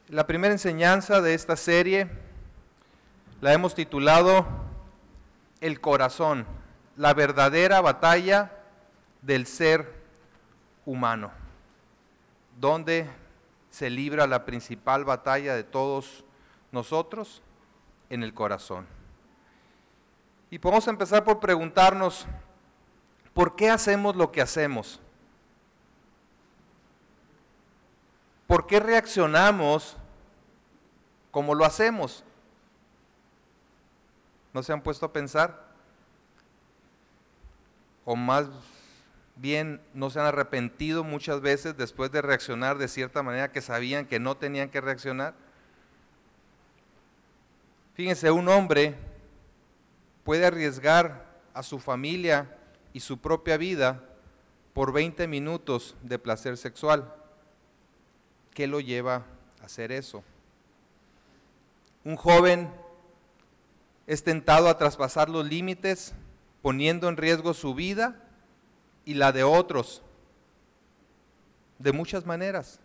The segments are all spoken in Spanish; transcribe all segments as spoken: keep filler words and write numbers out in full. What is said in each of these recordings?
La primera enseñanza de esta serie la hemos titulado El corazón, la verdadera batalla del ser humano, donde se libra la principal batalla de todos nosotros, en el corazón. Y podemos empezar por preguntarnos, ¿por qué hacemos lo que hacemos? ¿Por qué reaccionamos como lo hacemos? ¿No se han puesto a pensar? O más bien, ¿no se han arrepentido muchas veces después de reaccionar de cierta manera que sabían que no tenían que reaccionar? Fíjense, un hombre puede arriesgar a su familia y su propia vida por veinte minutos de placer sexual. ¿Qué lo lleva a hacer eso? Un joven es tentado a traspasar los límites, poniendo en riesgo su vida y la de otros, de muchas maneras.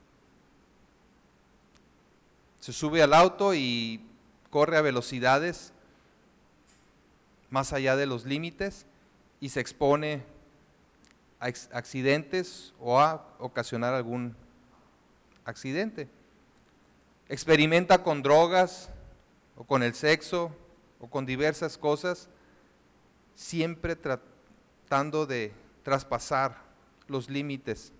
Se sube al auto y corre a velocidades más allá de los límites y se expone a accidentes o a ocasionar algún accidente. Experimenta con drogas o con el sexo o con diversas cosas, siempre tratando de traspasar los límites.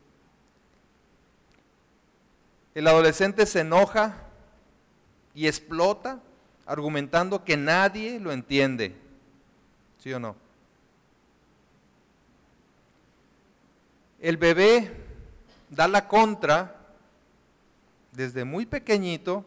El adolescente se enoja y explota argumentando que nadie lo entiende. ¿Sí o no? El bebé da la contra desde muy pequeñito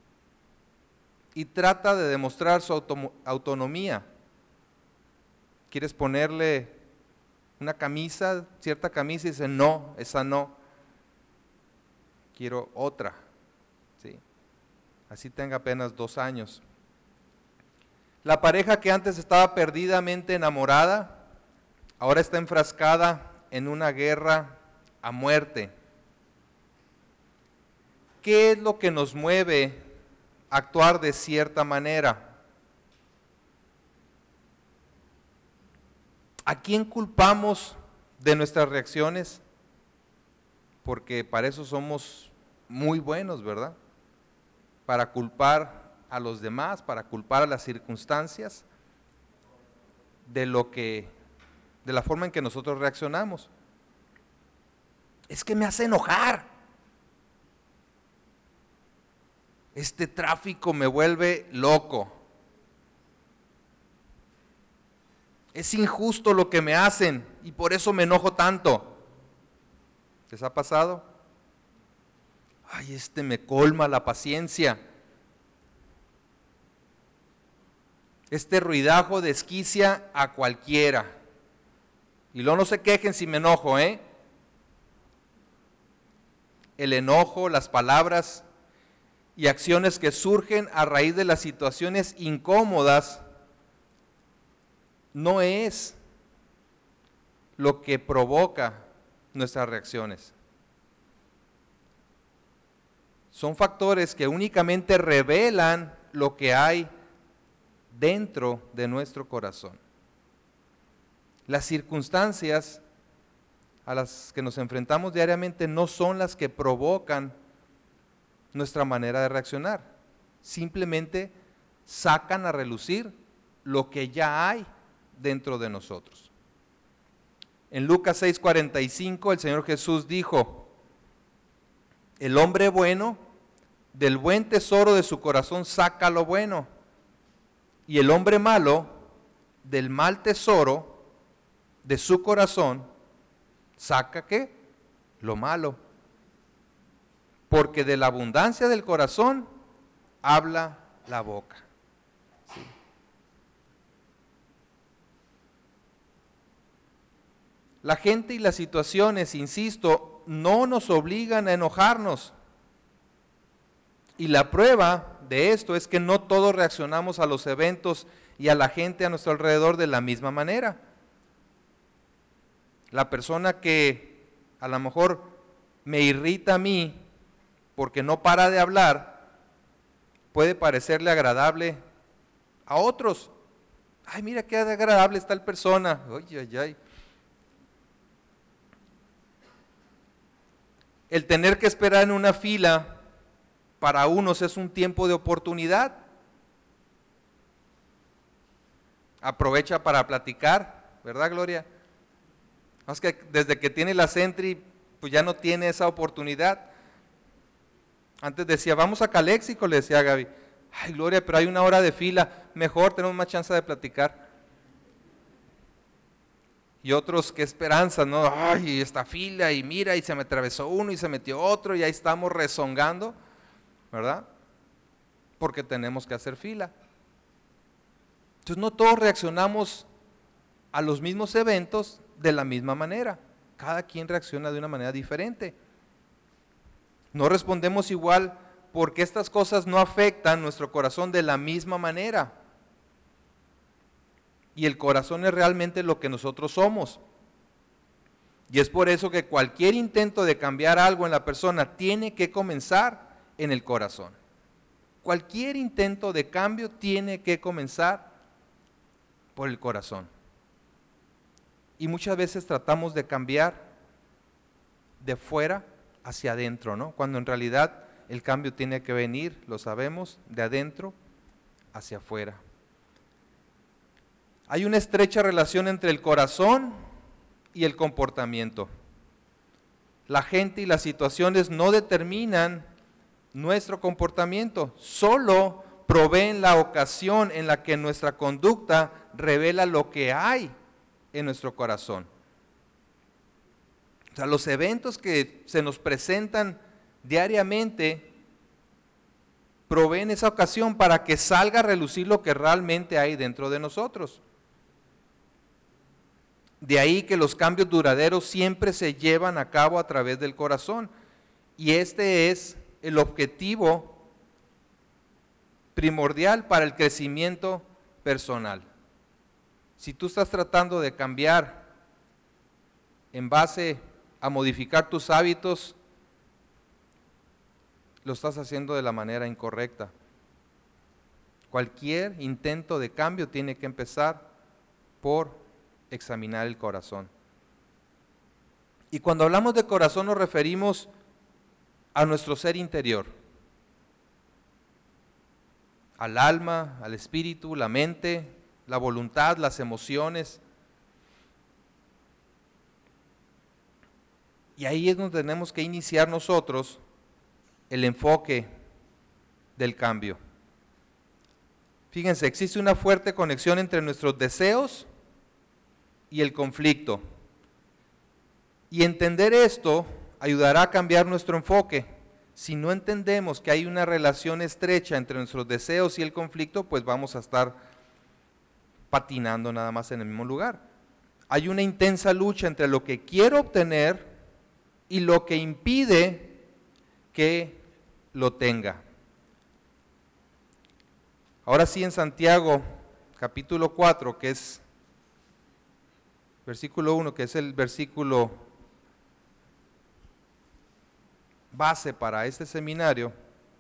y trata de demostrar su auto- autonomía. ¿Quieres ponerle una camisa, cierta camisa? Y dice, no, esa no. Quiero otra. ¿Sí? Así tenga apenas dos años. La pareja que antes estaba perdidamente enamorada, ahora está enfrascada en una guerra a muerte. ¿Qué es lo que nos mueve a actuar de cierta manera? ¿A quién culpamos de nuestras reacciones? Porque para eso somos muy buenos, ¿verdad? Para culpar a los demás, para culpar a las circunstancias de lo que, de la forma en que nosotros reaccionamos. Es que me hace enojar. Este tráfico me vuelve loco. Es injusto lo que me hacen y por eso me enojo tanto. ¿Les ha pasado? Ay, este me colma la paciencia. Este ruidajo desquicia a cualquiera. Y luego no se quejen si me enojo, ¿eh? El enojo, las palabras y acciones que surgen a raíz de las situaciones incómodas no es lo que provoca nuestras reacciones. Son factores que únicamente revelan lo que hay dentro de nuestro corazón. Las circunstancias a las que nos enfrentamos diariamente no son las que provocan nuestra manera de reaccionar. Simplemente sacan a relucir lo que ya hay dentro de nosotros. En Lucas seis cuarenta y cinco el Señor Jesús dijo, el hombre bueno del buen tesoro de su corazón saca lo bueno, y el hombre malo del mal tesoro de su corazón saca ¿qué? Lo malo. Porque de la abundancia del corazón habla la boca. ¿Sí? La gente y las situaciones, insisto, no nos obligan a enojarnos. Y la prueba de esto es que no todos reaccionamos a los eventos y a la gente a nuestro alrededor de la misma manera. La persona que a lo mejor me irrita a mí, porque no para de hablar, puede parecerle agradable a otros. Ay, mira qué agradable está tal persona. Ay, ay, ay. El tener que esperar en una fila para unos es un tiempo de oportunidad. Aprovecha para platicar, ¿verdad, Gloria? Es que desde que tiene la Sentry, pues ya no tiene esa oportunidad. Antes decía, vamos a Caléxico, le decía a Gaby. Ay, Gloria, pero hay una hora de fila, mejor tenemos más chance de platicar. Y otros, qué esperanza, ¿no? Ay, esta fila, y mira, y se me atravesó uno, y se metió otro, y ahí estamos rezongando, ¿verdad? Porque tenemos que hacer fila. Entonces no todos reaccionamos a los mismos eventos de la misma manera. Cada quien reacciona de una manera diferente. No respondemos igual porque estas cosas no afectan nuestro corazón de la misma manera. Y el corazón es realmente lo que nosotros somos. Y es por eso que cualquier intento de cambiar algo en la persona tiene que comenzar en el corazón. Cualquier intento de cambio tiene que comenzar por el corazón. Y muchas veces tratamos de cambiar de fuera hacia adentro, ¿no? Cuando en realidad el cambio tiene que venir, lo sabemos, de adentro hacia afuera. Hay una estrecha relación entre el corazón y el comportamiento. La gente y las situaciones no determinan nuestro comportamiento, solo proveen la ocasión en la que nuestra conducta revela lo que hay en nuestro corazón. O sea, los eventos que se nos presentan diariamente proveen esa ocasión para que salga a relucir lo que realmente hay dentro de nosotros. De ahí que los cambios duraderos siempre se llevan a cabo a través del corazón. Y este es el objetivo primordial para el crecimiento personal. Si tú estás tratando de cambiar en base a modificar tus hábitos, lo estás haciendo de la manera incorrecta. Cualquier intento de cambio tiene que empezar por examinar el corazón. Y cuando hablamos de corazón nos referimos a nuestro ser interior, al alma, al espíritu, la mente, la voluntad, las emociones. Y ahí es donde tenemos que iniciar nosotros el enfoque del cambio. Fíjense, existe una fuerte conexión entre nuestros deseos y el conflicto. Y entender esto ayudará a cambiar nuestro enfoque. Si no entendemos que hay una relación estrecha entre nuestros deseos y el conflicto, pues vamos a estar patinando nada más en el mismo lugar. Hay una intensa lucha entre lo que quiero obtener y lo que impide que lo tenga. Ahora sí, en Santiago, capítulo cuatro, que es versículo uno, que es el versículo base para este seminario,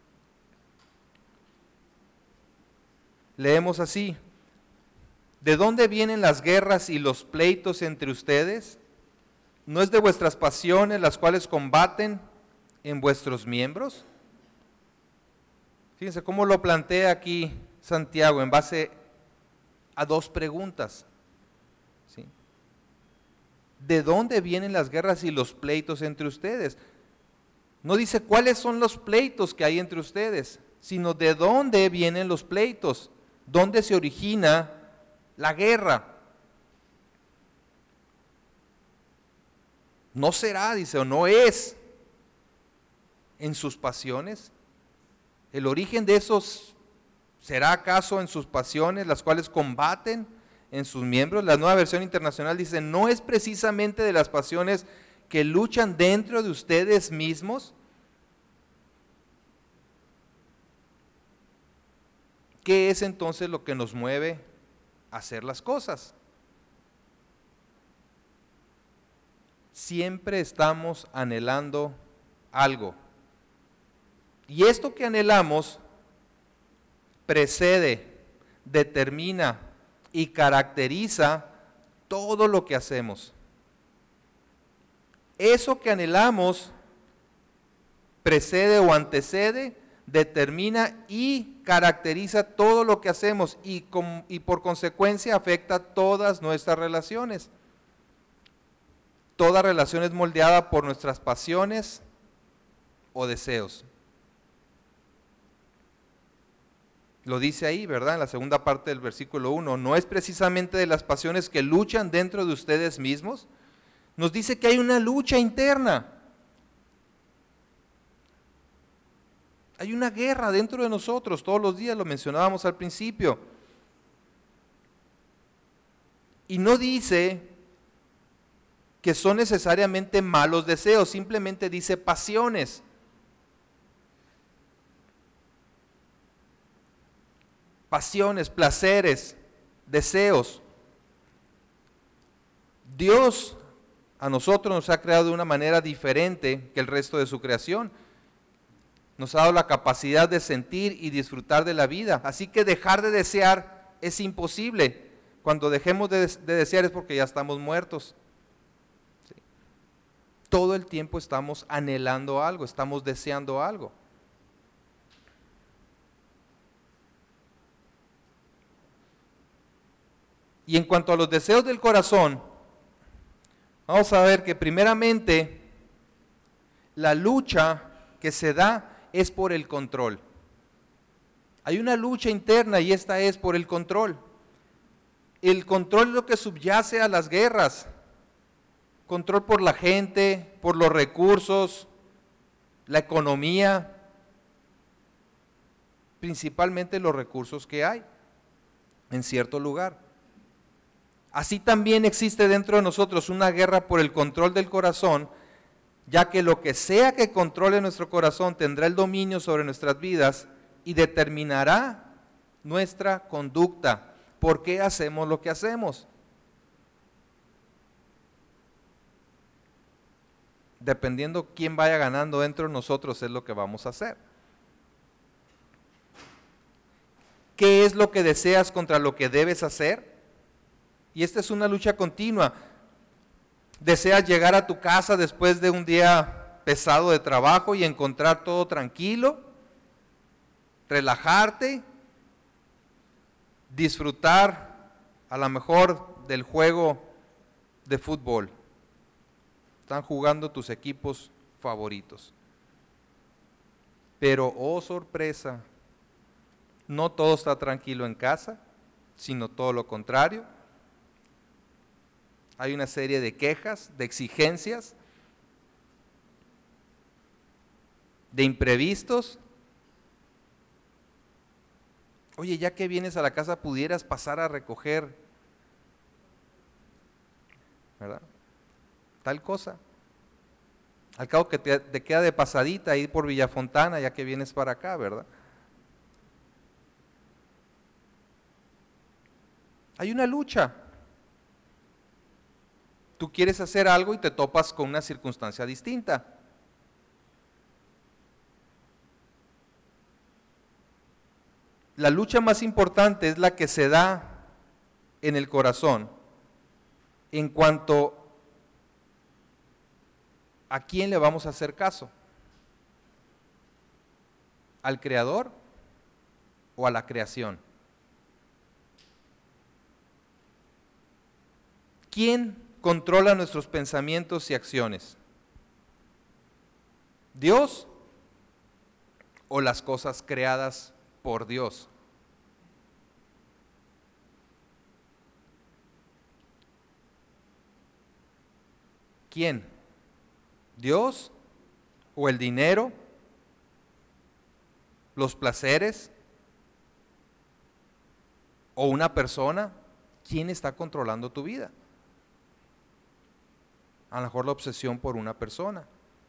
leemos así: ¿de dónde vienen las guerras y los pleitos entre ustedes? ¿No es de vuestras pasiones las cuales combaten en vuestros miembros? Fíjense cómo lo plantea aquí Santiago en base a dos preguntas. ¿Sí? ¿De dónde vienen las guerras y los pleitos entre ustedes? No dice cuáles son los pleitos que hay entre ustedes, sino de dónde vienen los pleitos, dónde se origina la guerra. ¿No será, dice, o no es en sus pasiones? ¿El origen de esos será acaso en sus pasiones, las cuales combaten en sus miembros? La Nueva Versión Internacional dice, ¿no es precisamente de las pasiones que luchan dentro de ustedes mismos? ¿Qué es entonces lo que nos mueve a hacer las cosas? Siempre estamos anhelando algo. Y esto que anhelamos precede, determina y caracteriza todo lo que hacemos. Eso que anhelamos precede o antecede, determina y caracteriza todo lo que hacemos y, con, y por consecuencia afecta todas nuestras relaciones. Toda relación es moldeada por nuestras pasiones o deseos. Lo dice ahí, ¿verdad? En la segunda parte del versículo uno. No es precisamente de las pasiones que luchan dentro de ustedes mismos. Nos dice que hay una lucha interna. Hay una guerra dentro de nosotros, todos los días, lo mencionábamos al principio. Y no dice que son necesariamente malos deseos, simplemente dice pasiones. Pasiones, placeres, deseos. Dios a nosotros nos ha creado de una manera diferente que el resto de su creación. Nos ha dado la capacidad de sentir y disfrutar de la vida. Así que dejar de desear es imposible. Cuando dejemos de, de desear es porque ya estamos muertos. ¿Sí? Todo el tiempo estamos anhelando algo, estamos deseando algo. Y en cuanto a los deseos del corazón, vamos a ver que primeramente la lucha que se da es por el control. Hay una lucha interna y esta es por el control. El control es lo que subyace a las guerras. Control por la gente, por los recursos, la economía, principalmente los recursos que hay en cierto lugar. Así también existe dentro de nosotros una guerra por el control del corazón, ya que lo que sea que controle nuestro corazón tendrá el dominio sobre nuestras vidas y determinará nuestra conducta. ¿Por qué hacemos lo que hacemos? Dependiendo quién vaya ganando dentro de nosotros es lo que vamos a hacer. ¿Qué es lo que deseas contra lo que debes hacer? Y esta es una lucha continua. Deseas llegar a tu casa después de un día pesado de trabajo y encontrar todo tranquilo, relajarte, disfrutar a lo mejor del juego de fútbol. Están jugando tus equipos favoritos. Pero, oh sorpresa, no todo está tranquilo en casa, sino todo lo contrario. Hay una serie de quejas, de exigencias, de imprevistos. Oye, ya que vienes a la casa, pudieras pasar a recoger, ¿verdad? Tal cosa. Al cabo que te, te queda de pasadita ir por Villafontana, ya que vienes para acá, ¿verdad? Hay una lucha. Tú quieres hacer algo y te topas con una circunstancia distinta. La lucha más importante es la que se da en el corazón en cuanto a quién le vamos a hacer caso. ¿Al Creador o a la creación? ¿Quién controla nuestros pensamientos y acciones? ¿Dios o las cosas creadas por Dios? ¿Quién? ¿Dios o el dinero? ¿Los placeres? ¿O una persona? ¿Quién está controlando tu vida? A lo mejor la obsesión por una persona.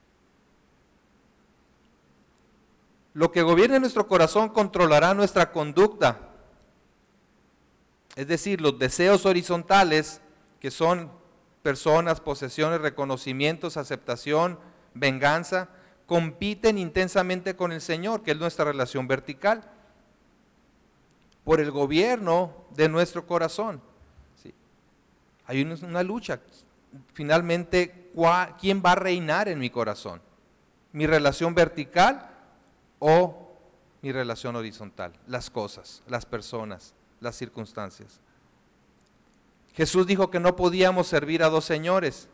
Lo que gobierne nuestro corazón controlará nuestra conducta. Es decir, los deseos horizontales, que son personas, posesiones, reconocimientos, aceptación, venganza, compiten intensamente con el Señor, que es nuestra relación vertical, por el gobierno de nuestro corazón. ¿Sí? Hay una, una lucha. Finalmente, ¿quién va a reinar en mi corazón? ¿Mi relación vertical o mi relación horizontal? Las cosas, las personas, las circunstancias. Jesús dijo que no podíamos servir a dos señores.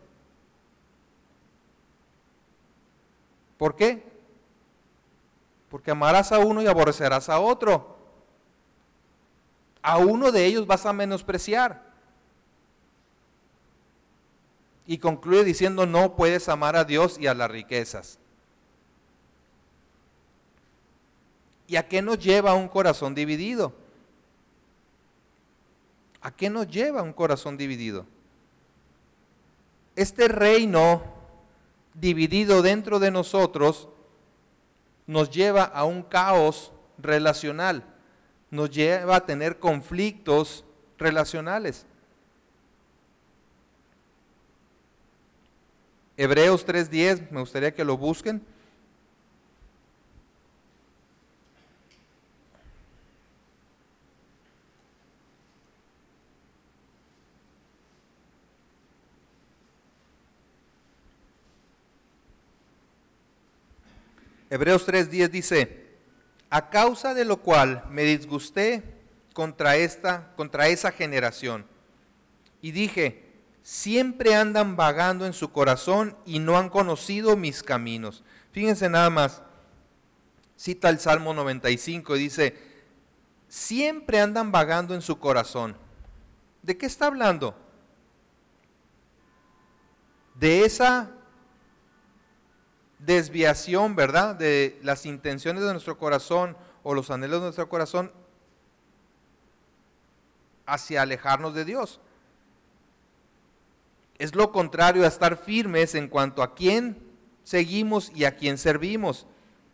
¿Por qué? Porque amarás a uno y aborrecerás a otro. A uno de ellos vas a menospreciar. Y concluye diciendo, no puedes amar a Dios y a las riquezas. ¿Y a qué nos lleva un corazón dividido? ¿A qué nos lleva un corazón dividido? Este reino dividido dentro de nosotros nos lleva a un caos relacional, nos lleva a tener conflictos relacionales. Hebreos tres diez, me gustaría que lo busquen. Hebreos tres diez dice, a causa de lo cual me disgusté contra esta, contra esa generación, y dije, siempre andan vagando en su corazón y no han conocido mis caminos. Fíjense nada más, cita el Salmo noventa y cinco y dice, siempre andan vagando en su corazón. ¿De qué está hablando? De esa desviación, ¿verdad? De las intenciones de nuestro corazón o los anhelos de nuestro corazón hacia alejarnos de Dios. Es lo contrario a estar firmes en cuanto a quién seguimos y a quién servimos.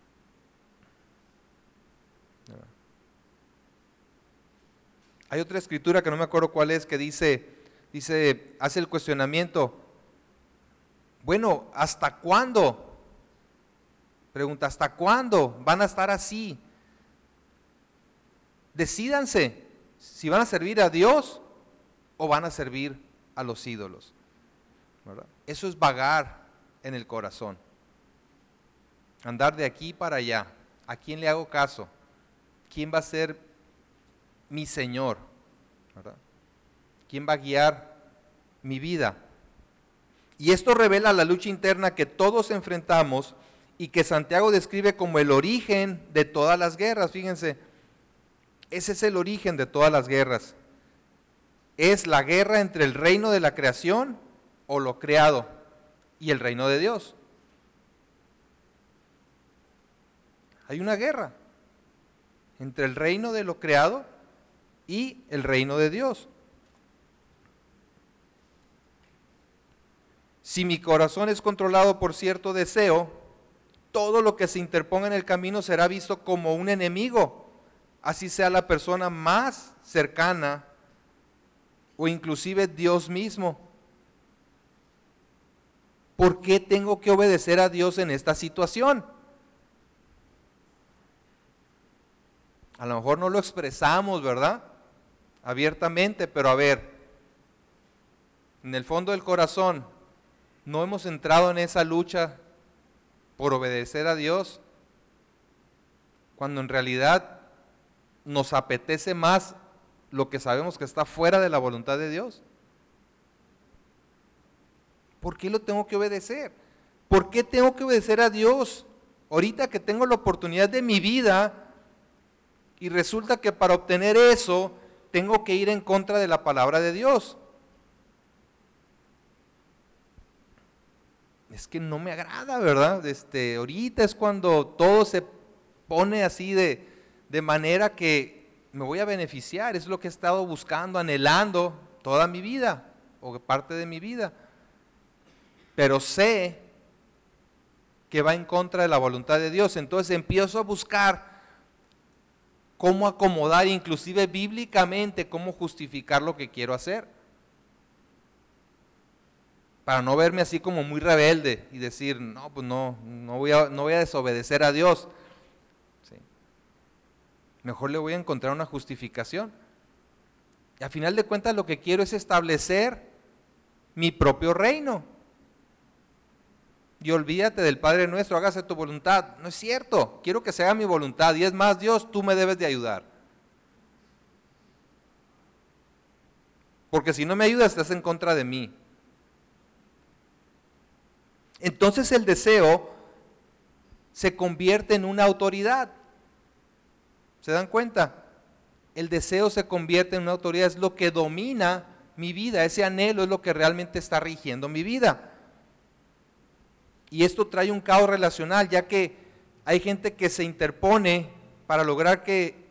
Hay otra escritura que no me acuerdo cuál es, que dice, dice, hace el cuestionamiento, bueno, ¿hasta cuándo? Pregunta, ¿hasta cuándo van a estar así? Decídanse si van a servir a Dios o van a servir a los ídolos, ¿verdad? Eso es vagar en el corazón. Andar de aquí para allá. ¿A quién le hago caso? ¿Quién va a ser mi Señor? ¿Verdad? ¿Quién va a guiar mi vida? Y esto revela la lucha interna que todos enfrentamos y que Santiago describe como el origen de todas las guerras. Fíjense, ese es el origen de todas las guerras. Es la guerra entre el reino de la creación o lo creado y el reino de Dios. Hay una guerra entre el reino de lo creado y el reino de Dios. Si mi corazón es controlado por cierto deseo, todo lo que se interponga en el camino será visto como un enemigo, así sea la persona más cercana o inclusive Dios mismo. ¿Por qué tengo que obedecer a Dios en esta situación? A lo mejor no lo expresamos, ¿verdad? Abiertamente, pero a ver, en el fondo del corazón, ¿no hemos entrado en esa lucha por obedecer a Dios, cuando en realidad nos apetece más lo que sabemos que está fuera de la voluntad de Dios? ¿Por qué lo tengo que obedecer? ¿Por qué tengo que obedecer a Dios ahorita que tengo la oportunidad de mi vida y resulta que para obtener eso tengo que ir en contra de la palabra de Dios? Es que no me agrada, ¿verdad? Este, ahorita es cuando todo se pone así de, de manera que me voy a beneficiar. Es lo que he estado buscando, anhelando toda mi vida, o parte de mi vida. Pero sé que va en contra de la voluntad de Dios. Entonces empiezo a buscar cómo acomodar, inclusive bíblicamente, cómo justificar lo que quiero hacer, para no verme así como muy rebelde y decir, no, pues no, no voy a, no voy a desobedecer a Dios. ¿Sí? Mejor le voy a encontrar una justificación. Y a final de cuentas lo que quiero es establecer mi propio reino. Y olvídate del Padre Nuestro, hágase tu voluntad. No es cierto, quiero que se haga mi voluntad. Y es más, Dios, tú me debes de ayudar. Porque si no me ayudas, estás en contra de mí. Entonces el deseo se convierte en una autoridad. ¿Se dan cuenta? El deseo se convierte en una autoridad, es lo que domina mi vida, ese anhelo es lo que realmente está rigiendo mi vida. Y esto trae un caos relacional, ya que hay gente que se interpone para lograr que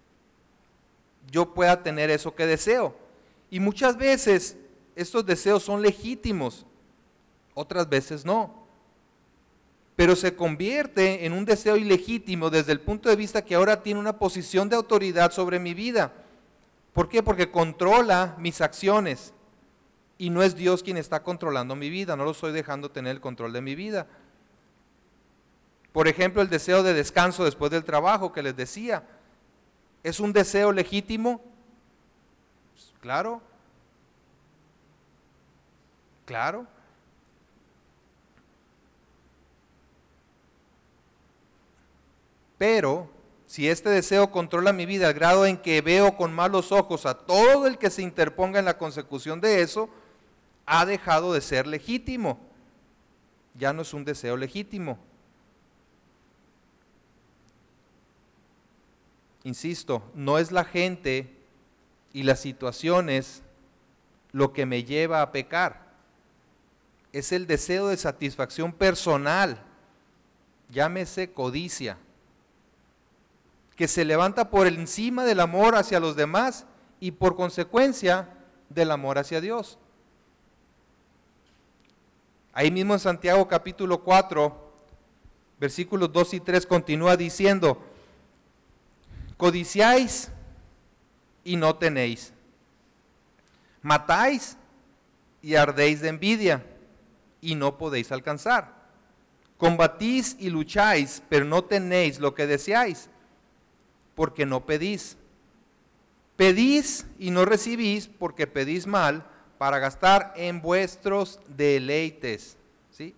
yo pueda tener eso que deseo. Y muchas veces estos deseos son legítimos, otras veces no. Pero se convierte en un deseo ilegítimo desde el punto de vista que ahora tiene una posición de autoridad sobre mi vida. ¿Por qué? Porque controla mis acciones. Y no es Dios quien está controlando mi vida, no lo estoy dejando tener el control de mi vida. Por ejemplo, el deseo de descanso después del trabajo que les decía, ¿es un deseo legítimo? Pues, claro, claro. Pero si este deseo controla mi vida al grado en que veo con malos ojos a todo el que se interponga en la consecución de eso, ha dejado de ser legítimo. Ya no es un deseo legítimo. Insisto, no es la gente y las situaciones lo que me lleva a pecar. Es el deseo de satisfacción personal, llámese codicia, que se levanta por encima del amor hacia los demás y por consecuencia del amor hacia Dios. Ahí mismo en Santiago capítulo cuatro, versículos dos y tres continúa diciendo, codiciáis y no tenéis, matáis y ardéis de envidia y no podéis alcanzar, combatís y lucháis, pero no tenéis lo que deseáis, porque no pedís. Pedís y no recibís porque pedís mal para gastar en vuestros deleites, ¿sí?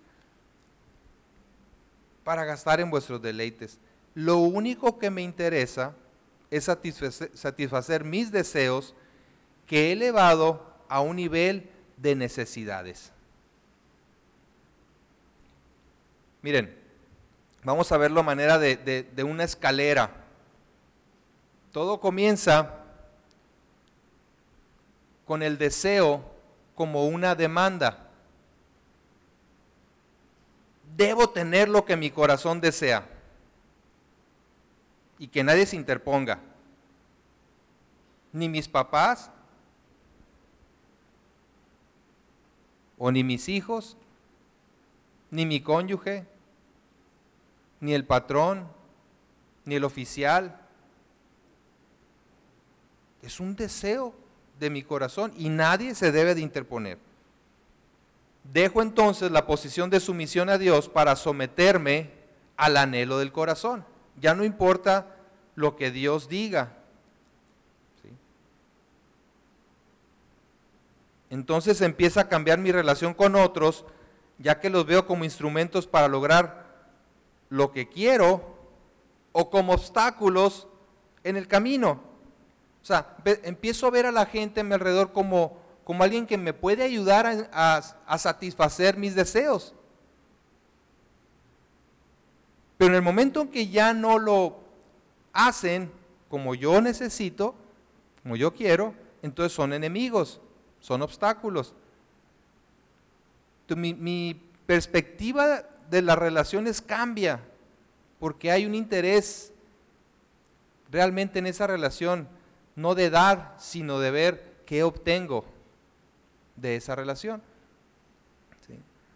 Para gastar en vuestros deleites. Lo único que me interesa es satisfacer, satisfacer mis deseos que he elevado a un nivel de necesidades. Miren, vamos a verlo a manera de, de, de una escalera. Todo comienza con el deseo como una demanda. Debo tener lo que mi corazón desea y que nadie se interponga, ni mis papás, o ni mis hijos, ni mi cónyuge, ni el patrón, ni el oficial. Es un deseo de mi corazón y nadie se debe de interponer. Dejo entonces la posición de sumisión a Dios para someterme al anhelo del corazón. Ya no importa lo que Dios diga. ¿Sí? Entonces empieza a cambiar mi relación con otros, ya que los veo como instrumentos para lograr lo que quiero o como obstáculos en el camino. O sea, empiezo a ver a la gente a mi alrededor como, como alguien que me puede ayudar a, a, a satisfacer mis deseos. Pero en el momento en que ya no lo hacen como yo necesito, como yo quiero, entonces son enemigos, son obstáculos. Entonces, mi, mi perspectiva de las relaciones cambia, porque hay un interés realmente en esa relación, no de dar, sino de ver qué obtengo de esa relación. ¿Sí?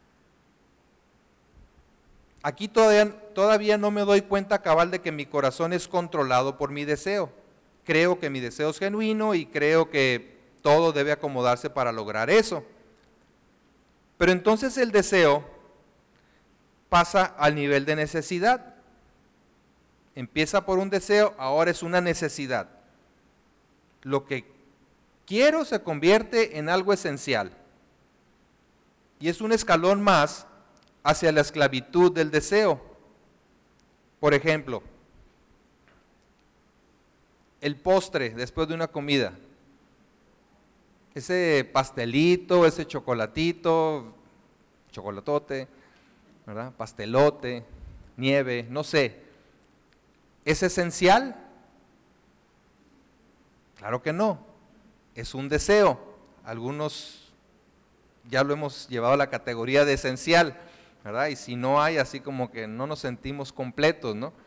Aquí todavía, todavía no me doy cuenta cabal de que mi corazón es controlado por mi deseo. Creo que mi deseo es genuino y creo que todo debe acomodarse para lograr eso. Pero entonces el deseo pasa al nivel de necesidad. Empieza por un deseo, ahora es una necesidad. Lo que quiero se convierte en algo esencial. Y es un escalón más hacia la esclavitud del deseo. Por ejemplo, el postre después de una comida. Ese pastelito, ese chocolatito, chocolatote, ¿verdad? Pastelote, nieve, no sé. ¿Es esencial? Claro que no. Es un deseo. Algunos ya lo hemos llevado a la categoría de esencial, ¿verdad? Y si no hay, así como que no nos sentimos completos, ¿no?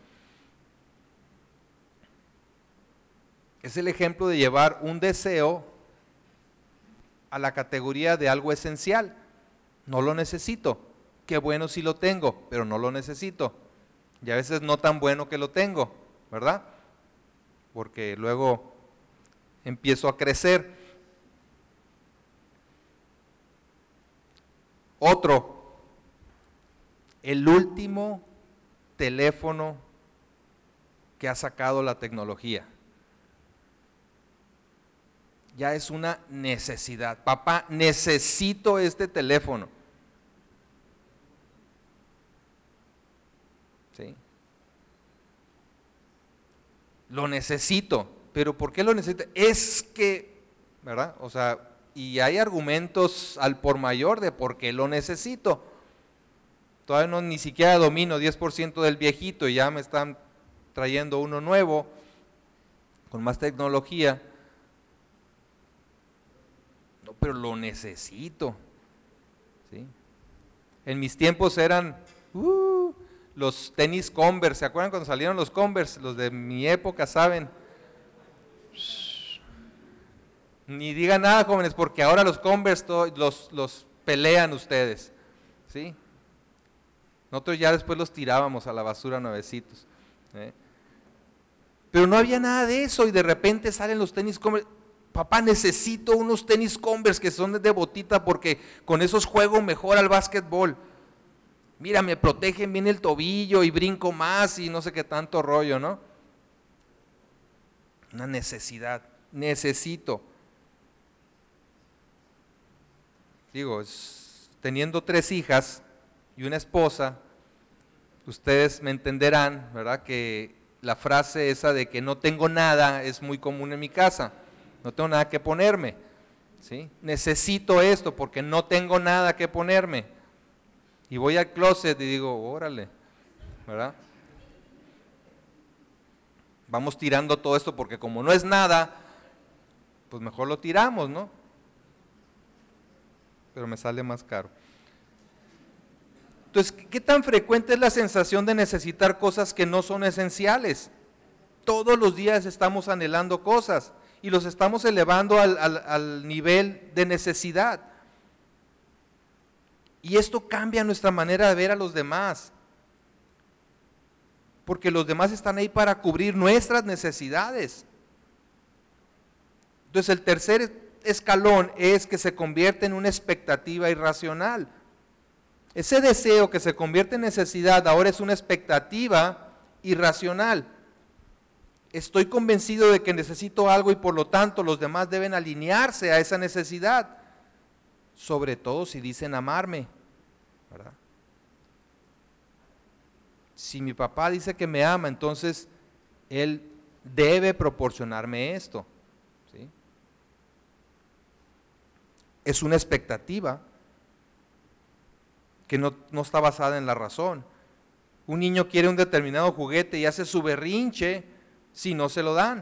Es el ejemplo de llevar un deseo a la categoría de algo esencial. No lo necesito. Qué bueno si lo tengo, pero no lo necesito. Y a veces no tan bueno que lo tengo, ¿verdad? Porque luego empiezo a crecer. Otro, el último teléfono que ha sacado la tecnología. Ya es una necesidad. Papá, necesito este teléfono. ¿Sí? Lo necesito. ¿Pero por qué lo necesito? Es que, ¿verdad? O sea, y hay argumentos al por mayor de por qué lo necesito. Todavía no ni siquiera domino diez por ciento del viejito y ya me están trayendo uno nuevo, con más tecnología. No, pero lo necesito. ¿Sí? En mis tiempos eran uh, los tenis Converse. ¿Se acuerdan cuando salieron los Converse? Los de mi época, ¿saben? Shh. Ni digan nada, jóvenes, porque ahora los Converse los, los pelean ustedes. ¿Sí? Nosotros ya después los tirábamos a la basura nuevecitos. ¿eh? Pero no había nada de eso y de repente salen los tenis Converse. Papá, necesito unos tenis Converse que son de botita porque con esos juego mejor al básquetbol. Mira, me protegen bien el tobillo y brinco más y no sé qué tanto rollo, ¿no? Una necesidad, necesito. Digo, es, teniendo tres hijas y una esposa, ustedes me entenderán, ¿verdad? Que la frase esa de que no tengo nada es muy común en mi casa. No tengo nada que ponerme, ¿sí? Necesito esto porque no tengo nada que ponerme. Y voy al closet y digo, órale, ¿verdad? Vamos tirando todo esto porque como no es nada, pues mejor lo tiramos, ¿no? Pero me sale más caro. Entonces, ¿qué tan frecuente es la sensación de necesitar cosas que no son esenciales? Todos los días estamos anhelando cosas y los estamos elevando al, al, al nivel de necesidad. Y esto cambia nuestra manera de ver a los demás, porque los demás están ahí para cubrir nuestras necesidades. Entonces el tercer escalón es que se convierte en una expectativa irracional. Ese deseo que se convierte en necesidad ahora es una expectativa irracional. Estoy convencido de que necesito algo y por lo tanto los demás deben alinearse a esa necesidad, sobre todo si dicen amarme, ¿verdad? Si mi papá dice que me ama, entonces él debe proporcionarme esto, ¿sí? Es una expectativa que no, no está basada en la razón. Un niño quiere un determinado juguete y hace su berrinche si no se lo dan.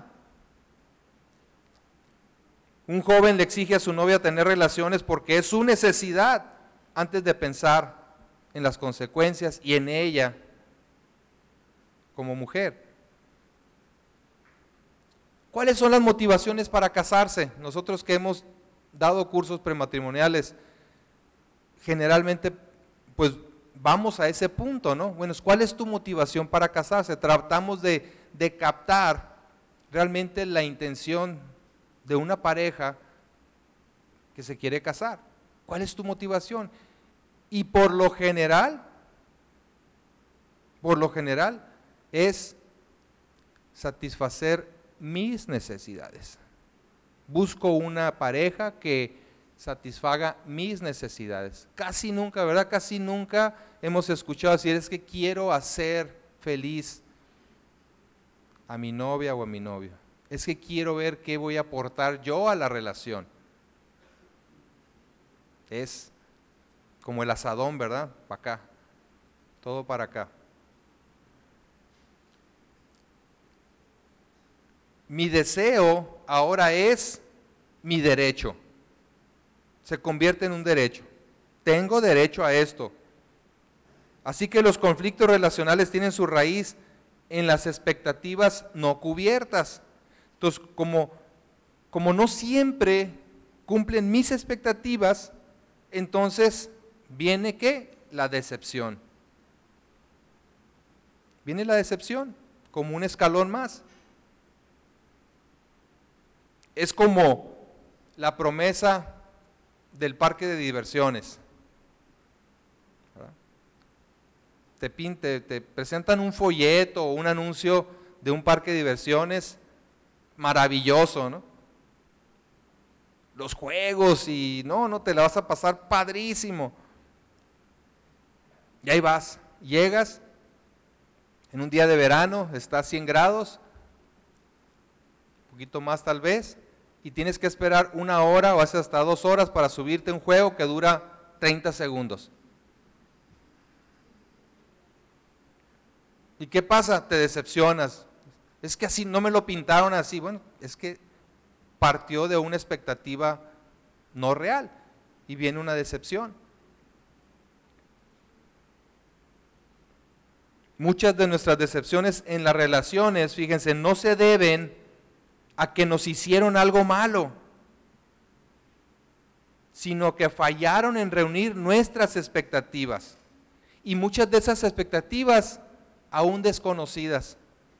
Un joven le exige a su novia tener relaciones porque es su necesidad antes de pensar en las consecuencias y en ella como mujer. ¿Cuáles son las motivaciones para casarse? Nosotros que hemos dado cursos prematrimoniales, generalmente pues vamos a ese punto, ¿no? Bueno, ¿cuál es tu motivación para casarse? Tratamos de, de captar realmente la intención de una pareja que se quiere casar. ¿Cuál es tu motivación? Y por lo general, por lo general, es satisfacer mis necesidades. Busco una pareja que satisfaga mis necesidades. Casi nunca, ¿verdad? Casi nunca hemos escuchado decir, es que quiero hacer feliz a mi novia o a mi novio. Es que quiero ver qué voy a aportar yo a la relación. Es como el asadón, ¿verdad? Para acá, todo para acá. Mi deseo ahora es mi derecho. Se convierte en un derecho. Tengo derecho a esto. Así que los conflictos relacionales tienen su raíz en las expectativas no cubiertas. Entonces, como, como no siempre cumplen mis expectativas, entonces viene ¿qué? La decepción. Viene la decepción como un escalón más. Es como la promesa del parque de diversiones. ¿Verdad? Te, pinte, te presentan un folleto o un anuncio de un parque de diversiones maravilloso, ¿no? Los juegos y no, no te la vas a pasar padrísimo. Y ahí vas, llegas en un día de verano, está a cien grados, un poquito más tal vez, y tienes que esperar una hora o hasta dos horas para subirte a un juego que dura treinta segundos. ¿Y qué pasa? Te decepcionas. Es que así no me lo pintaron así. Bueno, es que partió de una expectativa no real y viene una decepción. Muchas de nuestras decepciones en las relaciones, fíjense, no se deben a que nos hicieron algo malo, sino que fallaron en reunir nuestras expectativas. Y muchas de esas expectativas aún desconocidas.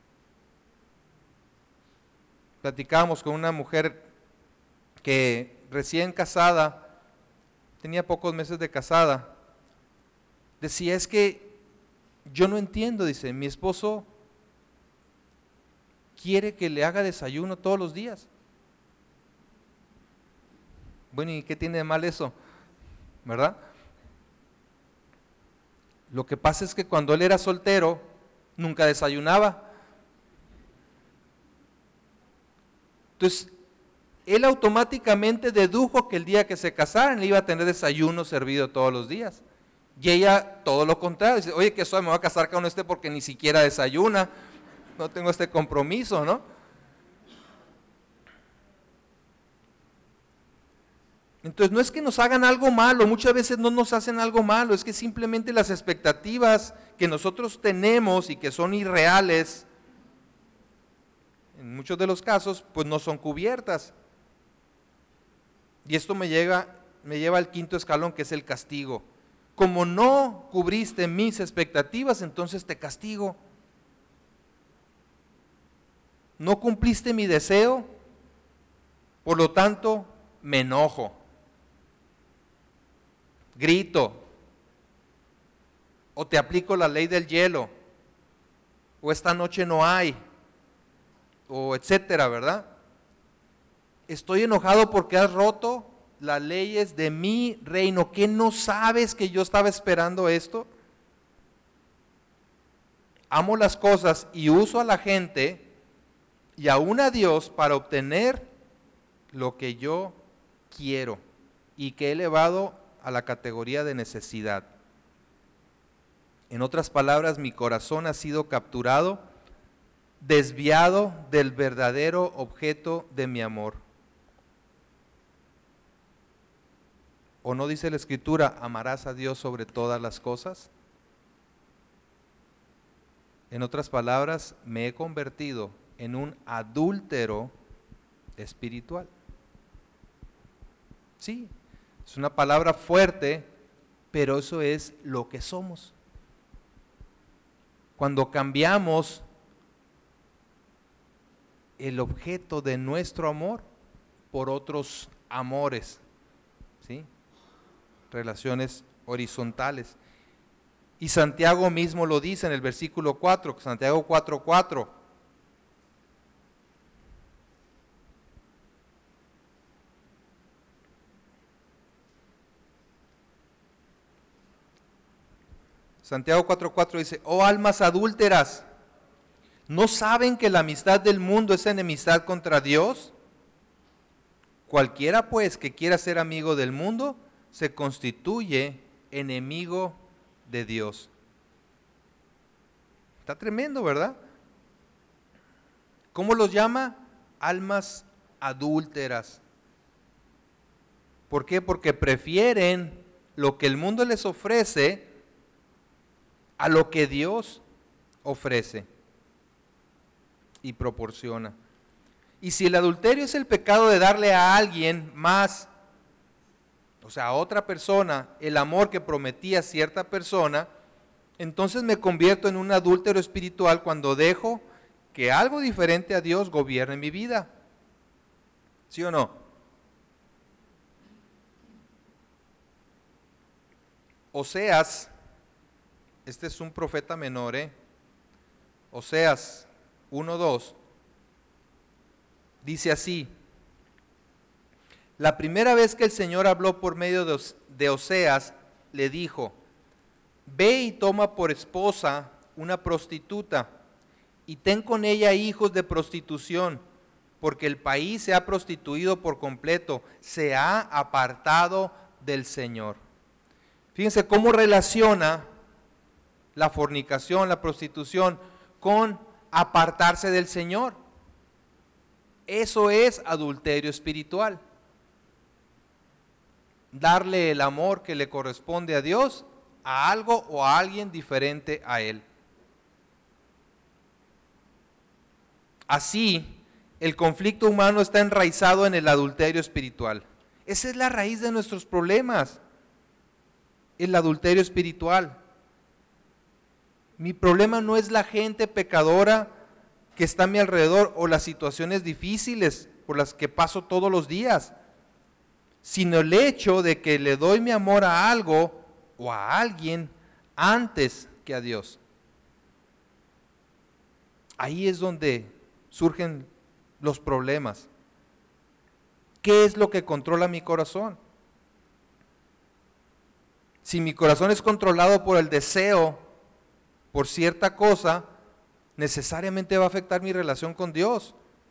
Platicábamos con una mujer que recién casada, tenía pocos meses de casada, decía, es que yo no entiendo, dice, mi esposo quiere que le haga desayuno todos los días. Bueno, ¿y qué tiene de mal eso? ¿Verdad? Lo que pasa es que cuando él era soltero, nunca desayunaba. Entonces, él automáticamente dedujo que el día que se casaran, le iba a tener desayuno servido todos los días. Y ella, todo lo contrario, dice, oye, que soy, me voy a casar con este porque ni siquiera desayuna. No tengo este compromiso, ¿no? Entonces no es que nos hagan algo malo, muchas veces no nos hacen algo malo, es que simplemente las expectativas que nosotros tenemos y que son irreales, en muchos de los casos, pues no son cubiertas. Y esto me lleva, me lleva al quinto escalón, que es el castigo. Como no cubriste mis expectativas, entonces te castigo. No cumpliste mi deseo, por lo tanto me enojo, grito, o te aplico la ley del hielo, o esta noche no hay, o etcétera, ¿verdad? Estoy enojado porque has roto las leyes de mi reino. ¿Qué no sabes que yo estaba esperando esto? Amo las cosas y uso a la gente y aún a Dios para obtener lo que yo quiero y que he elevado a la categoría de necesidad. En otras palabras, mi corazón ha sido capturado, desviado del verdadero objeto de mi amor. ¿O no dice la Escritura, amarás a Dios sobre todas las cosas? En otras palabras, me he convertido en un adúltero espiritual. Sí, es una palabra fuerte, pero eso es lo que somos. Cuando cambiamos el objeto de nuestro amor por otros amores, ¿sí? Relaciones horizontales. Y Santiago mismo lo dice en el versículo cuatro, Santiago cuatro cuatro. Santiago cuatro cuatro dice, oh almas adúlteras, ¿no saben que la amistad del mundo es enemistad contra Dios? Cualquiera pues que quiera ser amigo del mundo, se constituye enemigo de Dios. Está tremendo, ¿verdad? ¿Cómo los llama? Almas adúlteras. ¿Por qué? Porque prefieren lo que el mundo les ofrece a lo que Dios ofrece y proporciona. Y si el adulterio es el pecado de darle a alguien más, o sea, a otra persona, el amor que prometía cierta persona, entonces me convierto en un adúltero espiritual cuando dejo que algo diferente a Dios gobierne mi vida. ¿Sí o no? Oseas, este es un profeta menor, ¿eh? Oseas uno dos, dice así, la primera vez que el Señor habló por medio de, de Oseas, le dijo, ve y toma por esposa una prostituta, y ten con ella hijos de prostitución, porque el país se ha prostituido por completo, se ha apartado del Señor. Fíjense cómo relaciona la fornicación, la prostitución, con apartarse del Señor. Eso es adulterio espiritual. Darle el amor que le corresponde a Dios a algo o a alguien diferente a Él. Así, el conflicto humano está enraizado en el adulterio espiritual. Esa es la raíz de nuestros problemas, el adulterio espiritual. Mi problema no es la gente pecadora que está a mi alrededor o las situaciones difíciles por las que paso todos los días, sino el hecho de que le doy mi amor a algo o a alguien antes que a Dios. Ahí es donde surgen los problemas. ¿Qué es lo que controla mi corazón? Si mi corazón es controlado por el deseo por cierta cosa, necesariamente va a afectar mi relación con Dios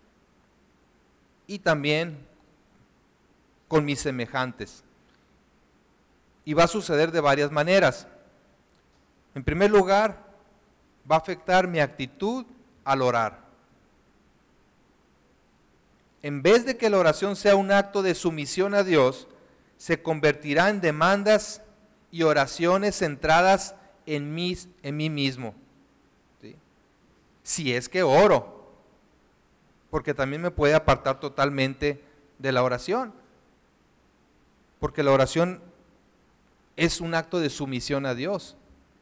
y también con mis semejantes. Y va a suceder de varias maneras. En primer lugar, va a afectar mi actitud al orar. En vez de que la oración sea un acto de sumisión a Dios, se convertirá en demandas y oraciones centradas en mí, en mí mismo. ¿Sí? Si es que oro, porque también me puede apartar totalmente de la oración, porque la oración es un acto de sumisión a Dios.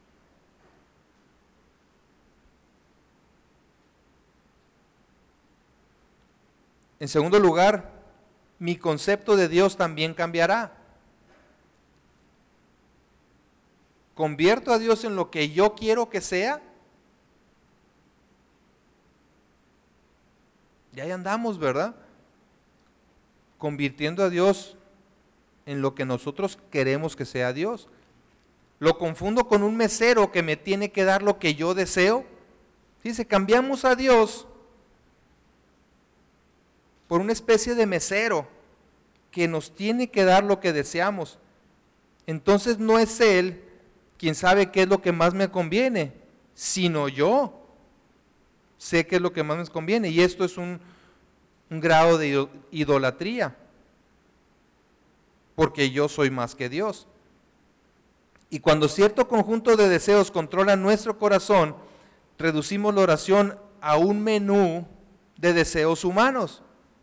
En segundo lugar, mi concepto de Dios también cambiará. ¿Convierto a Dios en lo que yo quiero que sea? Y ahí andamos, ¿verdad? Convirtiendo a Dios en lo que nosotros queremos que sea Dios. Lo confundo con un mesero que me tiene que dar lo que yo deseo. Dice, cambiamos a Dios por una especie de mesero que nos tiene que dar lo que deseamos. Entonces no es Él quien sabe qué es lo que más me conviene, sino yo sé qué es lo que más me conviene. Y esto es un, un grado de idolatría, porque yo soy más que Dios. Y cuando cierto conjunto de deseos controla nuestro corazón, reducimos la oración a un menú de deseos humanos.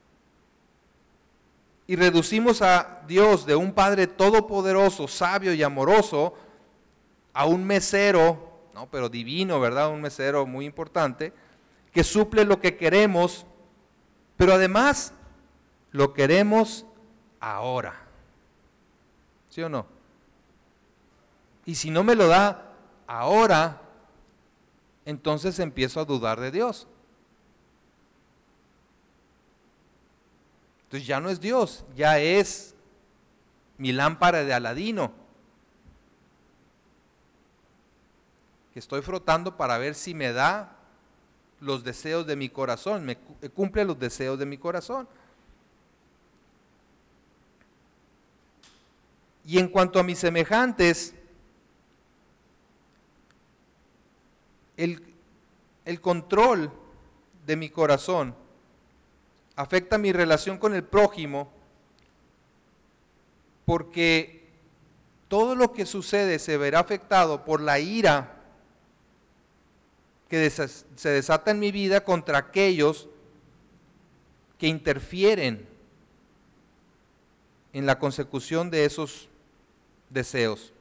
Y reducimos a Dios de un Padre todopoderoso, sabio y amoroso, a un mesero, no, pero divino, ¿verdad? Un mesero muy importante, que suple lo que queremos, pero además lo queremos ahora. ¿Sí o no? Y si no me lo da ahora, entonces empiezo a dudar de Dios. Entonces ya no es Dios, ya es mi lámpara de Aladino, que estoy frotando para ver si me da los deseos de mi corazón, me cumple los deseos de mi corazón. Y en cuanto a mis semejantes, el, el control de mi corazón afecta mi relación con el prójimo, porque todo lo que sucede se verá afectado por la ira que se desata en mi vida contra aquellos que interfieren en la consecución de esos deseos.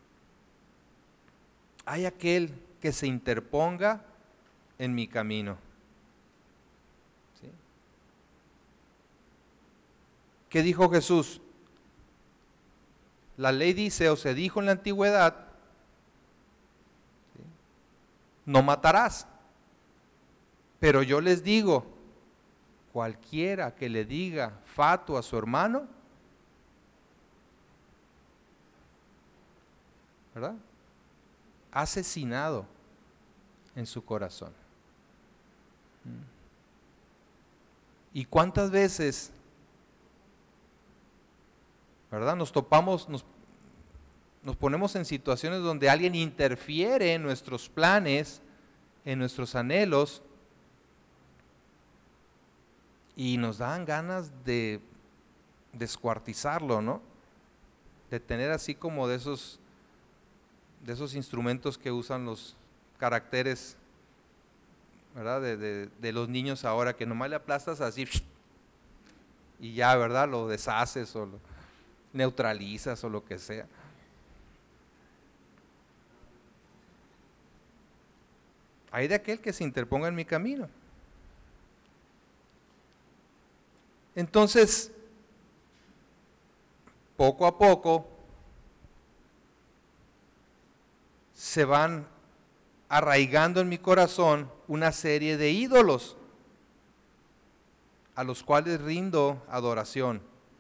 Hay aquel que se interponga en mi camino. ¿Sí? ¿Qué dijo Jesús? La ley dice, o se dijo en la antigüedad, ¿sí?, no matarás. Pero yo les digo, cualquiera que le diga fatuo a su hermano, ¿verdad?, ha asesinado en su corazón. ¿Y cuántas veces, verdad, nos topamos, nos, nos ponemos en situaciones donde alguien interfiere en nuestros planes, en nuestros anhelos, y nos dan ganas de descuartizarlo, ¿no? De tener así como de esos, de esos instrumentos que usan los caracteres, ¿verdad?, de, de, de los niños ahora, que nomás le aplastas así y ya, ¿verdad?, lo deshaces o lo neutralizas o lo que sea. Hay de aquel que se interponga en mi camino. Entonces, poco a poco se van arraigando en mi corazón una serie de ídolos a los cuales rindo adoración.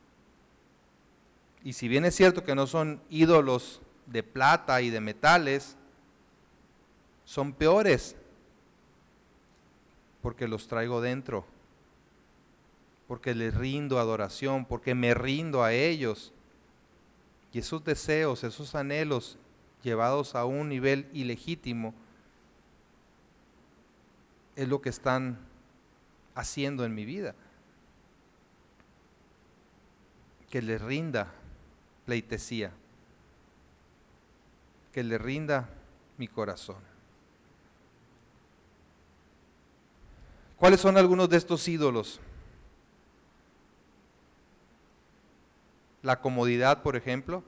Y si bien es cierto que no son ídolos de plata y de metales, son peores porque los traigo dentro, porque les rindo adoración, porque me rindo a ellos. Y esos deseos, esos anhelos llevados a un nivel ilegítimo, es lo que están haciendo en mi vida. Que les rinda pleitesía, que le rinda mi corazón. ¿Cuáles son algunos de estos ídolos? La comodidad, por ejemplo.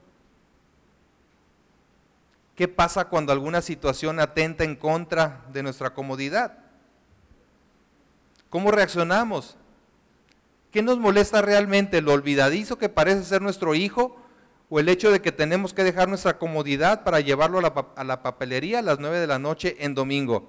¿Qué pasa cuando alguna situación atenta en contra de nuestra comodidad? ¿Cómo reaccionamos? ¿Qué nos molesta realmente? ¿Lo olvidadizo que parece ser nuestro hijo? ¿O el hecho de que tenemos que dejar nuestra comodidad para llevarlo a la, a la papelería a las nueve de la noche en domingo?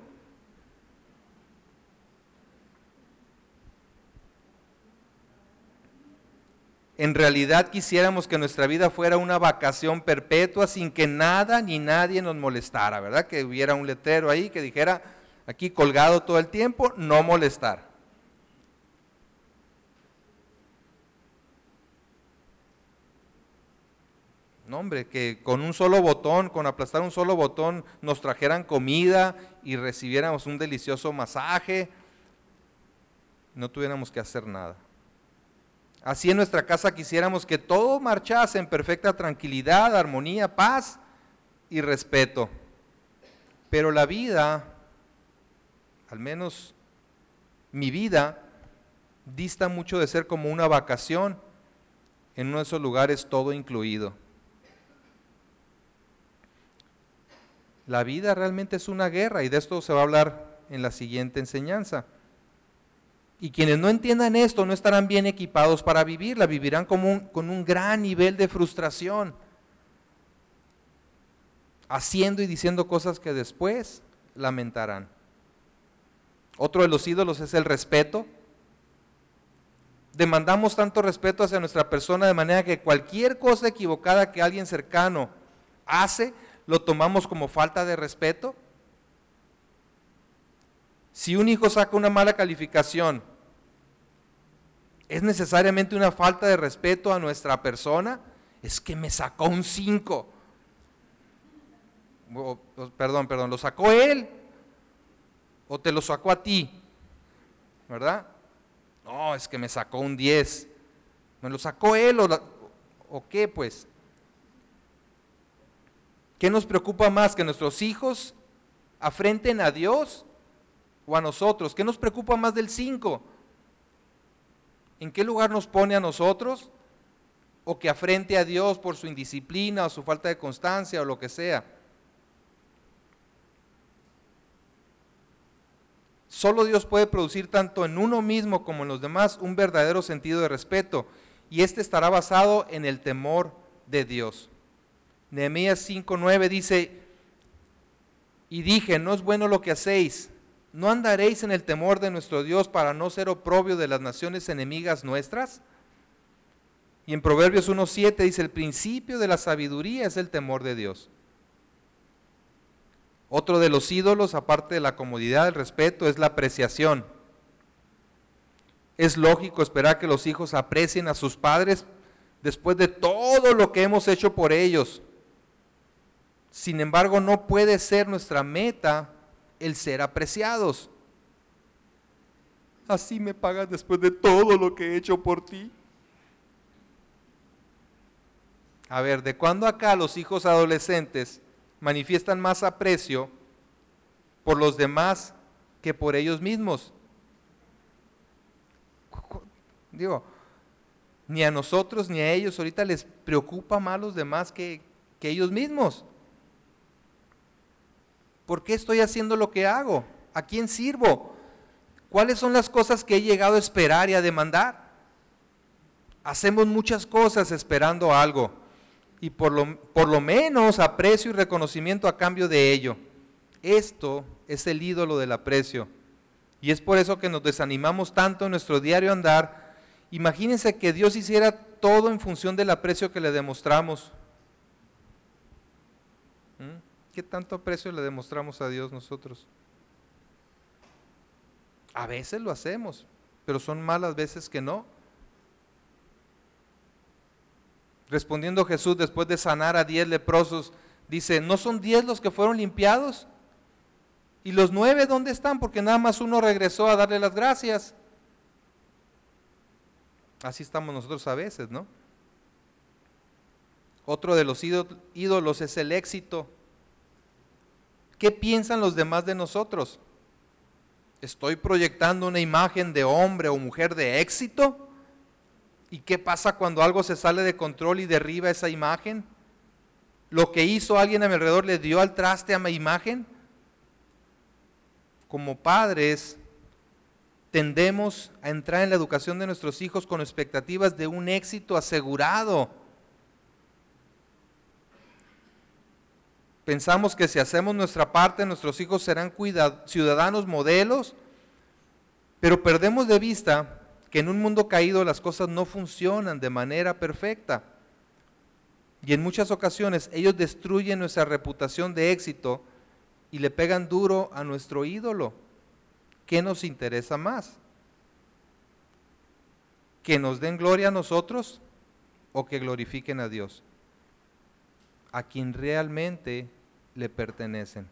En realidad quisiéramos que nuestra vida fuera una vacación perpetua sin que nada ni nadie nos molestara, ¿verdad? Que hubiera un letrero ahí que dijera, aquí colgado todo el tiempo, no molestar. No, hombre, que con un solo botón, con aplastar un solo botón, nos trajeran comida y recibiéramos un delicioso masaje, no tuviéramos que hacer nada. Así en nuestra casa quisiéramos que todo marchase en perfecta tranquilidad, armonía, paz y respeto. Pero la vida, al menos mi vida, dista mucho de ser como una vacación en uno de esos lugares todo incluido. La vida realmente es una guerra y de esto se va a hablar en la siguiente enseñanza. Y quienes no entiendan esto no estarán bien equipados para vivirla, vivirán como un, con un gran nivel de frustración. haciendo y diciendo cosas que después lamentarán. Otro de los ídolos es el respeto. Demandamos tanto respeto hacia nuestra persona de manera que cualquier cosa equivocada que alguien cercano hace, lo tomamos como falta de respeto. Si un hijo saca una mala calificación, ¿es necesariamente una falta de respeto a nuestra persona? Es que me sacó un cinco. O, o, perdón, perdón, ¿lo sacó él o te lo sacó a ti? ¿Verdad? No, es que me sacó un diez. ¿Me lo sacó él o, la, o qué pues? ¿Qué nos preocupa más? ¿Que nuestros hijos afrenten a Dios o a nosotros? ¿Qué nos preocupa más del cinco? ¿En qué lugar nos pone a nosotros? ¿O que afrente a Dios por su indisciplina o su falta de constancia o lo que sea? Solo Dios puede producir tanto en uno mismo como en los demás un verdadero sentido de respeto, y este estará basado en el temor de Dios. Nehemías cinco nueve dice, y dije, no es bueno lo que hacéis, ¿no andaréis en el temor de nuestro Dios para no ser oprobio de las naciones enemigas nuestras? Y en Proverbios uno siete dice, el principio de la sabiduría es el temor de Dios. Otro de los ídolos, aparte de la comodidad, el respeto, es la apreciación. Es lógico esperar que los hijos aprecien a sus padres después de todo lo que hemos hecho por ellos. Sin embargo, no puede ser nuestra meta el ser apreciados. Así me pagas después de todo lo que he hecho por ti. A ver, ¿de cuándo acá los hijos adolescentes manifiestan más aprecio por los demás que por ellos mismos? Digo, ni a nosotros ni a ellos ahorita les preocupa más los demás que, que ellos mismos. ¿Por qué estoy haciendo lo que hago? ¿A quién sirvo? ¿Cuáles son las cosas que he llegado a esperar y a demandar? Hacemos muchas cosas esperando algo, y por lo, por lo menos aprecio y reconocimiento a cambio de ello. Esto es el ídolo del aprecio, y es por eso que nos desanimamos tanto en nuestro diario andar. Imagínense que Dios hiciera todo en función del aprecio que le demostramos. ¿Mm? ¿Qué tanto aprecio le demostramos a Dios nosotros? A veces lo hacemos, pero son malas veces que no. Respondiendo Jesús, después de sanar a diez leprosos, dice, ¿no son diez los que fueron limpiados? ¿Y los nueve dónde están? Porque nada más uno regresó a darle las gracias. Así estamos nosotros a veces, ¿no? Otro de los ídolos es el éxito. ¿Qué piensan los demás de nosotros? ¿Estoy proyectando una imagen de hombre o mujer de éxito? ¿Y qué pasa cuando algo se sale de control y derriba esa imagen? ¿Lo que hizo alguien a mi alrededor le dio al traste a mi imagen? Como padres, tendemos a entrar en la educación de nuestros hijos con expectativas de un éxito asegurado. Pensamos que si hacemos nuestra parte, nuestros hijos serán ciudadanos modelos, pero perdemos de vista que en un mundo caído las cosas no funcionan de manera perfecta. Y en muchas ocasiones ellos destruyen nuestra reputación de éxito y le pegan duro a nuestro ídolo. ¿Qué nos interesa más? ¿Que nos den gloria a nosotros o que glorifiquen a Dios? A quien realmente le pertenecen.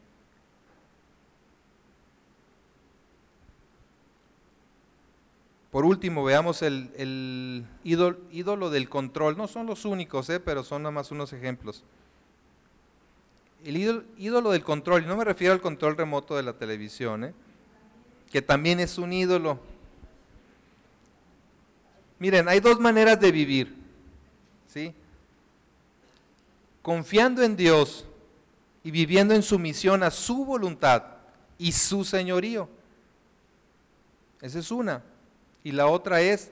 Por último, veamos el, el ídolo, ídolo del control. No son los únicos, ¿eh? pero son nada más unos ejemplos. El ídolo, ídolo del control, y no me refiero al control remoto de la televisión, ¿eh? que también es un ídolo. Miren, hay dos maneras de vivir, ¿sí? Confiando en Dios y viviendo en sumisión a su voluntad y su señorío. Esa es una. Y la otra es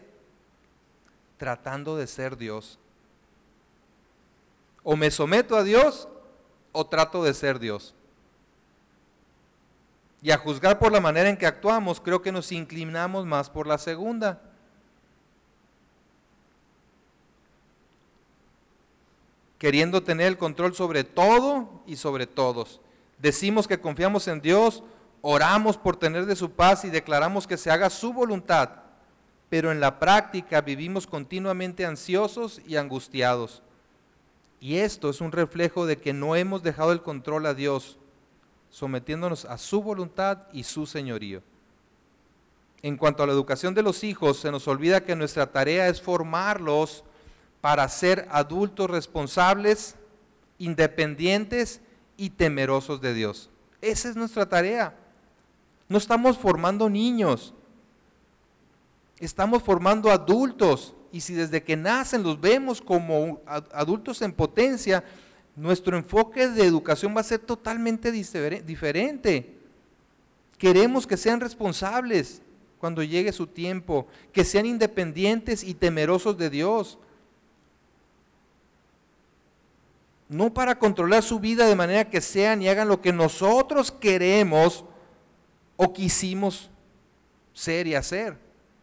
tratando de ser Dios. O me someto a Dios o trato de ser Dios? Y a juzgar por la manera en que actuamos, creo que nos inclinamos más por la segunda. Queriendo tener el control sobre todo y sobre todos. Decimos que confiamos en Dios, oramos por tener de su paz y declaramos que se haga su voluntad, pero en la práctica vivimos continuamente ansiosos y angustiados. Y esto es un reflejo de que no hemos dejado el control a Dios, sometiéndonos a su voluntad y su señorío. En cuanto a la educación de los hijos, se nos olvida que nuestra tarea es formarlos para ser adultos responsables, independientes y temerosos de Dios. Esa es nuestra tarea. No estamos formando niños, estamos formando adultos. Y si desde que nacen los vemos como adultos en potencia, nuestro enfoque de educación va a ser totalmente diferente. Queremos que sean responsables cuando llegue su tiempo, que sean independientes y temerosos de Dios. No para controlar su vida de manera que sean y hagan lo que nosotros queremos o quisimos ser y hacer.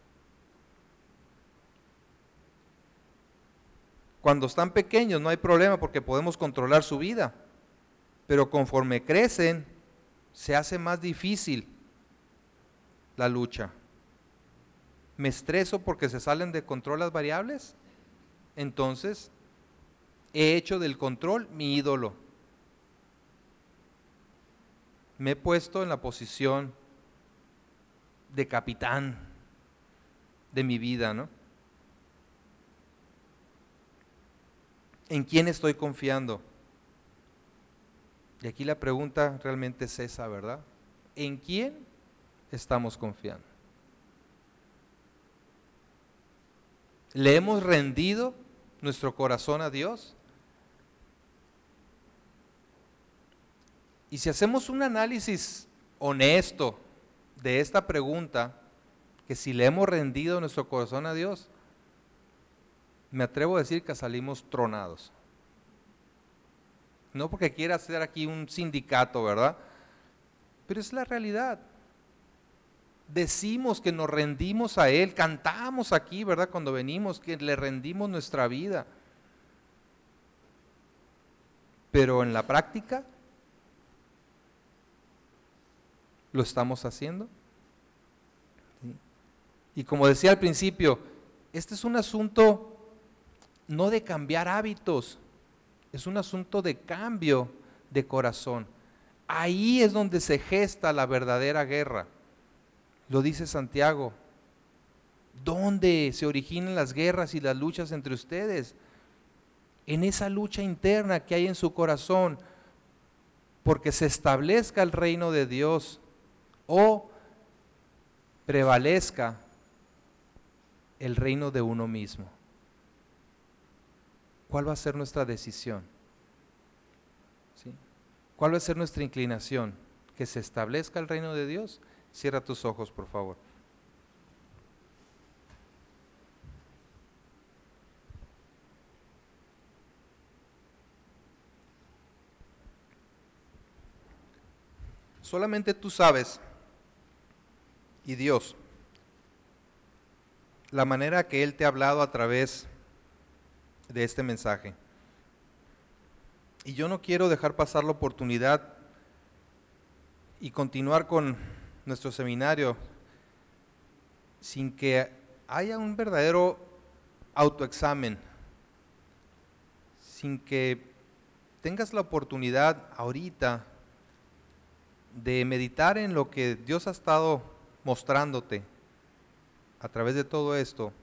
Cuando están pequeños no hay problema porque podemos controlar su vida, pero conforme crecen se hace más difícil la lucha. ¿Me estreso porque se salen de control las variables? Entonces he hecho del control mi ídolo. Me he puesto en la posición de capitán de mi vida, ¿no? ¿En quién estoy confiando? Y aquí la pregunta realmente es esa, ¿verdad? ¿En quién estamos confiando? ¿Le hemos rendido nuestro corazón a Dios? Y si hacemos un análisis honesto de esta pregunta, que si le hemos rendido nuestro corazón a Dios, me atrevo a decir que salimos tronados. No porque quiera hacer aquí un sindicato, ¿verdad? Pero es la realidad. Decimos que nos rendimos a Él, cantamos aquí, ¿verdad? Cuando venimos, que le rendimos nuestra vida. Pero en la práctica, ¿lo estamos haciendo? ¿Sí? Y como decía al principio, este es un asunto no de cambiar hábitos, es un asunto de cambio de corazón. Ahí es donde se gesta la verdadera guerra. Lo dice Santiago. ¿Dónde se originan las guerras y las luchas entre ustedes? En esa lucha interna que hay en su corazón, porque se establezca el reino de Dios o prevalezca el reino de uno mismo. ¿Cuál va a ser nuestra decisión? ¿Sí? ¿Cuál va a ser nuestra inclinación? ¿Que se establezca el reino de Dios? Cierra tus ojos, por favor. Solamente tú sabes, y Dios, la manera que Él te ha hablado a través de este mensaje. Y yo no quiero dejar pasar la oportunidad y continuar con nuestro seminario sin que haya un verdadero autoexamen, sin que tengas la oportunidad ahorita de meditar en lo que Dios ha estado mostrándote a través de todo esto.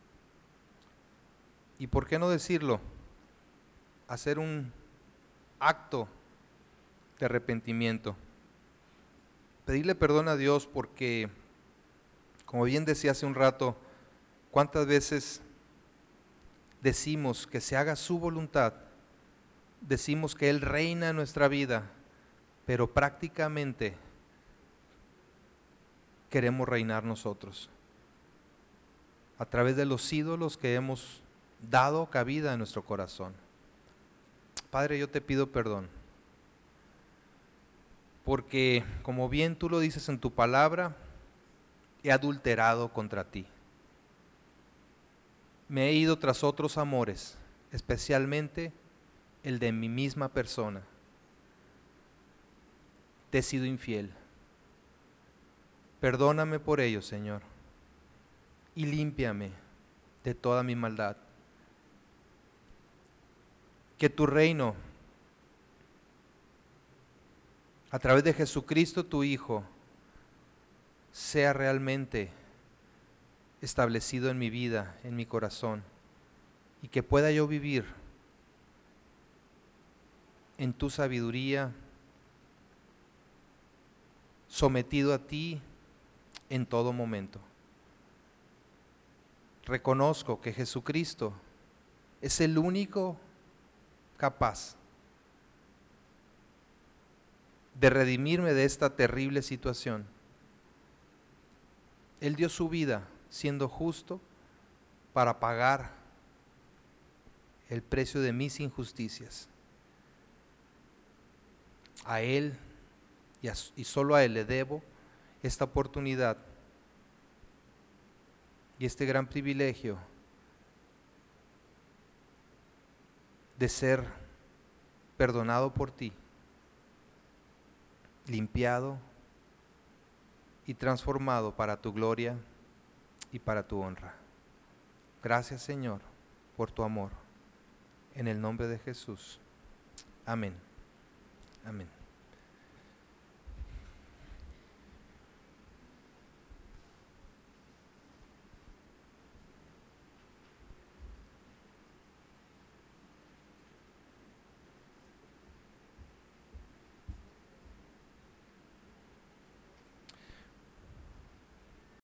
Y por qué no decirlo, hacer un acto de arrepentimiento, pedirle perdón a Dios porque, como bien decía hace un rato, cuántas veces decimos que se haga su voluntad, decimos que Él reina en nuestra vida, pero prácticamente queremos reinar nosotros a través de los ídolos que hemos dado cabida en nuestro corazón. Padre, yo te pido perdón porque como bien tú lo dices en tu palabra, he adulterado contra ti. Me he ido tras otros amores, especialmente el de mi misma persona. Te he sido infiel. Perdóname por ello, Señor, y límpiame de toda mi maldad. Que tu reino, a través de Jesucristo tu Hijo, sea realmente establecido en mi vida, en mi corazón, y que pueda yo vivir en tu sabiduría, sometido a ti en todo momento. Reconozco que Jesucristo es el único capaz de redimirme de esta terrible situación. Él dio su vida siendo justo para pagar el precio de mis injusticias. A Él y, a, y solo a Él le debo esta oportunidad y este gran privilegio de ser perdonado por ti, limpiado y transformado para tu gloria y para tu honra. Gracias, Señor, por tu amor. En el nombre de Jesús. Amén. Amén.